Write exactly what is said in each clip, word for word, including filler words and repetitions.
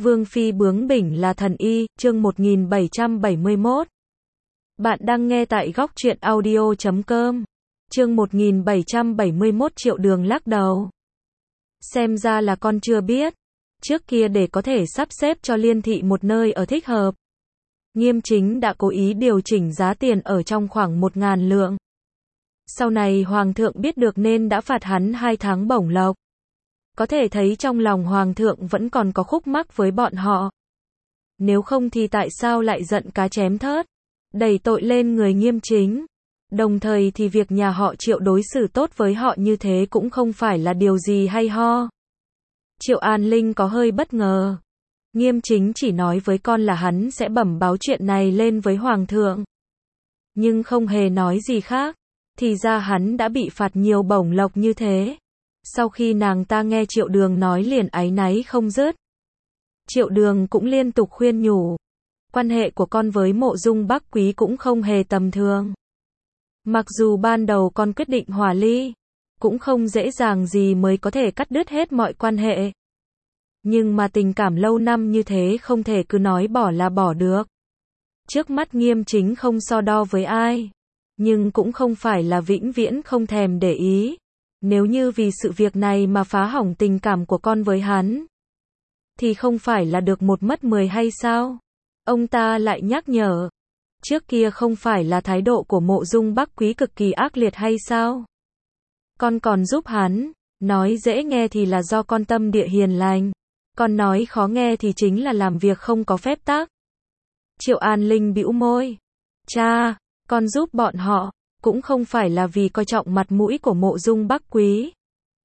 Vương phi bướng bỉnh là thần y, chương một nghìn bảy trăm bảy mươi mốt. Bạn đang nghe tại góc truyện audio chấm com. Chương một nghìn bảy trăm bảy mươi mốt. Triệu Đường lắc đầu. Xem ra là con chưa biết. Trước kia để có thể sắp xếp cho Liên thị một nơi ở thích hợp, Nghiêm Chính đã cố ý điều chỉnh giá tiền ở trong khoảng một ngàn lượng. Sau này Hoàng thượng biết được nên đã phạt hắn hai tháng bổng lộc. Có thể thấy trong lòng Hoàng thượng vẫn còn có khúc mắc với bọn họ. Nếu không thì tại sao lại giận cá chém thớt, đẩy tội lên người Nghiêm Chính. Đồng thời thì việc nhà họ Triệu đối xử tốt với họ như thế cũng không phải là điều gì hay ho. Triệu An Linh có hơi bất ngờ. Nghiêm Chính chỉ nói với con là hắn sẽ bẩm báo chuyện này lên với Hoàng thượng, nhưng không hề nói gì khác. Thì ra hắn đã bị phạt nhiều bổng lộc như thế. Sau khi nàng ta nghe Triệu Đường nói liền áy náy không dứt. Triệu Đường cũng liên tục khuyên nhủ. Quan hệ của con với Mộ Dung Bắc Quý cũng không hề tầm thường. Mặc dù ban đầu con quyết định hòa ly, cũng không dễ dàng gì mới có thể cắt đứt hết mọi quan hệ. Nhưng mà tình cảm lâu năm như thế không thể cứ nói bỏ là bỏ được. Trước mắt Nghiêm Chính không so đo với ai, nhưng cũng không phải là vĩnh viễn không thèm để ý. Nếu như vì sự việc này mà phá hỏng tình cảm của con với hắn, thì không phải là được một mất mười hay sao? Ông ta lại nhắc nhở. Trước kia không phải là thái độ của Mộ Dung Bắc Quý cực kỳ ác liệt hay sao? Con còn giúp hắn. Nói dễ nghe thì là do con tâm địa hiền lành. Con nói khó nghe thì chính là làm việc không có phép tắc. Triệu An Linh bĩu môi. Cha, con giúp bọn họ cũng không phải là vì coi trọng mặt mũi của Mộ Dung Bắc Quý,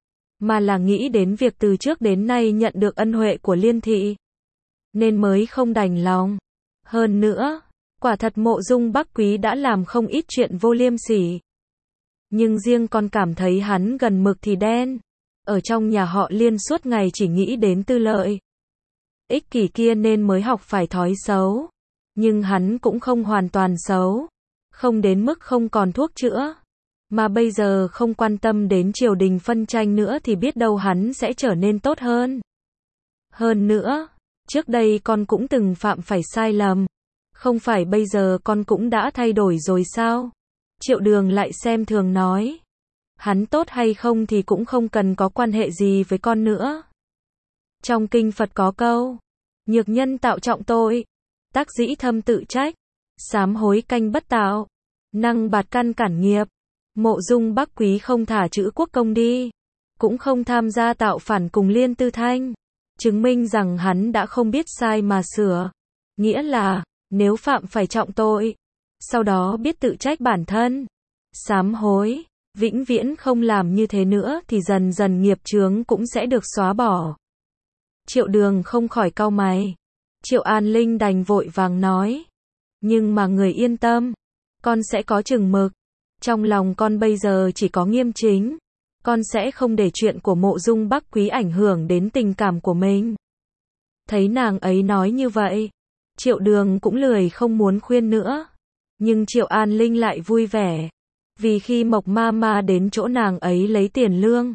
mà là nghĩ đến việc từ trước đến nay nhận được ân huệ của Liên thị, nên mới không đành lòng. Hơn nữa, quả thật Mộ Dung Bắc Quý đã làm không ít chuyện vô liêm sỉ. Nhưng riêng con cảm thấy hắn gần mực thì đen. Ở trong nhà họ Liên suốt ngày chỉ nghĩ đến tư lợi, ích kỷ kia nên mới học phải thói xấu. Nhưng hắn cũng không hoàn toàn xấu. Không đến mức không còn thuốc chữa. Mà bây giờ không quan tâm đến triều đình phân tranh nữa thì biết đâu hắn sẽ trở nên tốt hơn. Hơn nữa, trước đây con cũng từng phạm phải sai lầm. Không phải bây giờ con cũng đã thay đổi rồi sao? Triệu Đường lại xem thường nói. Hắn tốt hay không thì cũng không cần có quan hệ gì với con nữa. Trong kinh Phật có câu, nhược nhân tạo trọng tội, tác dĩ thâm tự trách, sám hối canh bất tạo, năng bạt căn cản nghiệp. Mộ Dung Bắc Quý không thả chữ quốc công đi, cũng không tham gia tạo phản cùng Liên Tư Thanh, chứng minh rằng hắn đã không biết sai mà sửa. Nghĩa là, nếu phạm phải trọng tội, sau đó biết tự trách bản thân, sám hối, vĩnh viễn không làm như thế nữa thì dần dần nghiệp chướng cũng sẽ được xóa bỏ. Triệu Đường không khỏi cau mày. Triệu An Linh đành vội vàng nói. Nhưng mà người yên tâm, con sẽ có chừng mực. Trong lòng con bây giờ chỉ có Nghiêm Chính. Con sẽ không để chuyện của Mộ Dung Bắc Quý ảnh hưởng đến tình cảm của mình. Thấy nàng ấy nói như vậy, Triệu Đường cũng lười không muốn khuyên nữa. Nhưng Triệu An Linh lại vui vẻ. Vì khi Mộc Ma Ma đến chỗ nàng ấy lấy tiền lương,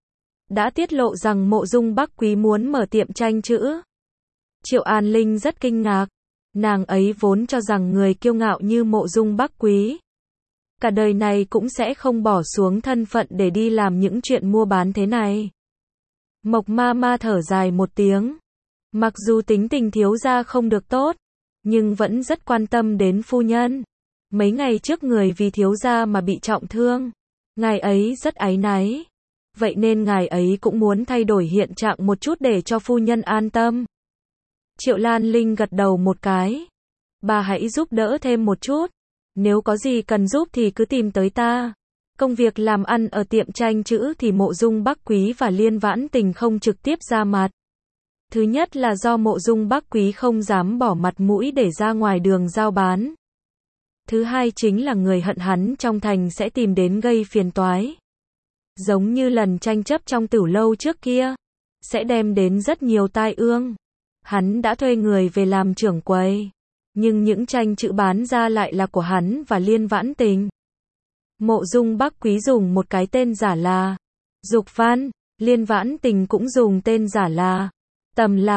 đã tiết lộ rằng Mộ Dung Bắc Quý muốn mở tiệm tranh chữ. Triệu An Linh rất kinh ngạc. Nàng ấy vốn cho rằng người kiêu ngạo như Mộ Dung Bắc Quý, cả đời này cũng sẽ không bỏ xuống thân phận để đi làm những chuyện mua bán thế này. Mộc Ma Ma thở dài một tiếng. Mặc dù tính tình thiếu gia không được tốt, nhưng vẫn rất quan tâm đến phu nhân. Mấy ngày trước người vì thiếu gia mà bị trọng thương, ngài ấy rất áy náy. Vậy nên ngài ấy cũng muốn thay đổi hiện trạng một chút để cho phu nhân an tâm. Triệu Lan Linh gật đầu một cái. Bà hãy giúp đỡ thêm một chút. Nếu có gì cần giúp thì cứ tìm tới ta. Công việc làm ăn ở tiệm tranh chữ thì Mộ Dung Bắc Quý và Liên Vãn Tình không trực tiếp ra mặt. Thứ nhất là do Mộ Dung Bắc Quý không dám bỏ mặt mũi để ra ngoài đường giao bán. Thứ hai chính là người hận hắn trong thành sẽ tìm đến gây phiền toái. Giống như lần tranh chấp trong Tửu Lâu trước kia, sẽ đem đến rất nhiều tai ương. Hắn đã thuê người về làm trưởng quầy, nhưng những tranh chữ bán ra lại là của hắn và Liên Vãn Tình. Mộ Dung Bắc Quý dùng một cái tên giả là Dục Văn, Liên Vãn Tình cũng dùng tên giả là Tầm Lạc.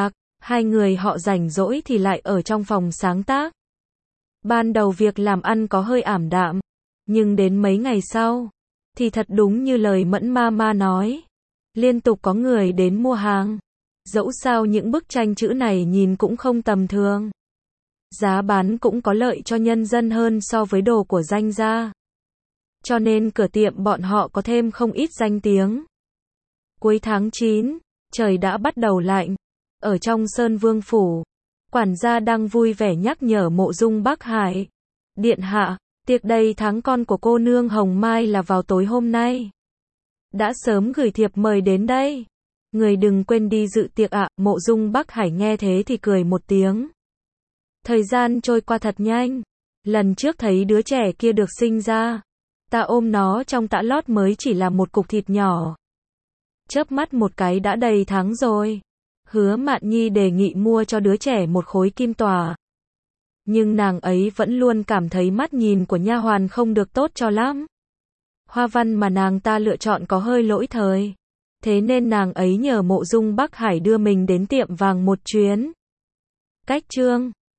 Hai người họ rảnh rỗi thì lại ở trong phòng sáng tác. Ban đầu việc làm ăn có hơi ảm đạm, nhưng đến mấy ngày sau, thì thật đúng như lời Mẫn Mama nói. Liên tục có người đến mua hàng. Dẫu sao những bức tranh chữ này nhìn cũng không tầm thường. Giá bán cũng có lợi cho nhân dân hơn so với đồ của danh gia. Cho nên cửa tiệm bọn họ có thêm không ít danh tiếng. Cuối tháng chín, trời đã bắt đầu lạnh. Ở trong Sơn Vương Phủ, quản gia đang vui vẻ nhắc nhở Mộ Dung Bắc Hải. Điện hạ, tiệc đầy tháng con của cô nương Hồng Mai là vào tối hôm nay. Đã sớm gửi thiệp mời đến đây. Người đừng quên đi dự tiệc ạ. Mộ Dung Bắc Hải nghe thế thì cười một tiếng. Thời gian trôi qua thật nhanh. Lần trước thấy đứa trẻ kia được sinh ra, ta ôm nó trong tã lót mới chỉ là một cục thịt nhỏ. Chớp mắt một cái đã đầy tháng rồi. Hứa Mạn Nhi đề nghị mua cho đứa trẻ một khối kim tỏa. Nhưng nàng ấy vẫn luôn cảm thấy mắt nhìn của nha hoàn không được tốt cho lắm. Hoa văn mà nàng ta lựa chọn có hơi lỗi thời. Thế nên nàng ấy nhờ Mộ Dung Bắc Hải đưa mình đến tiệm vàng một chuyến. Cách chương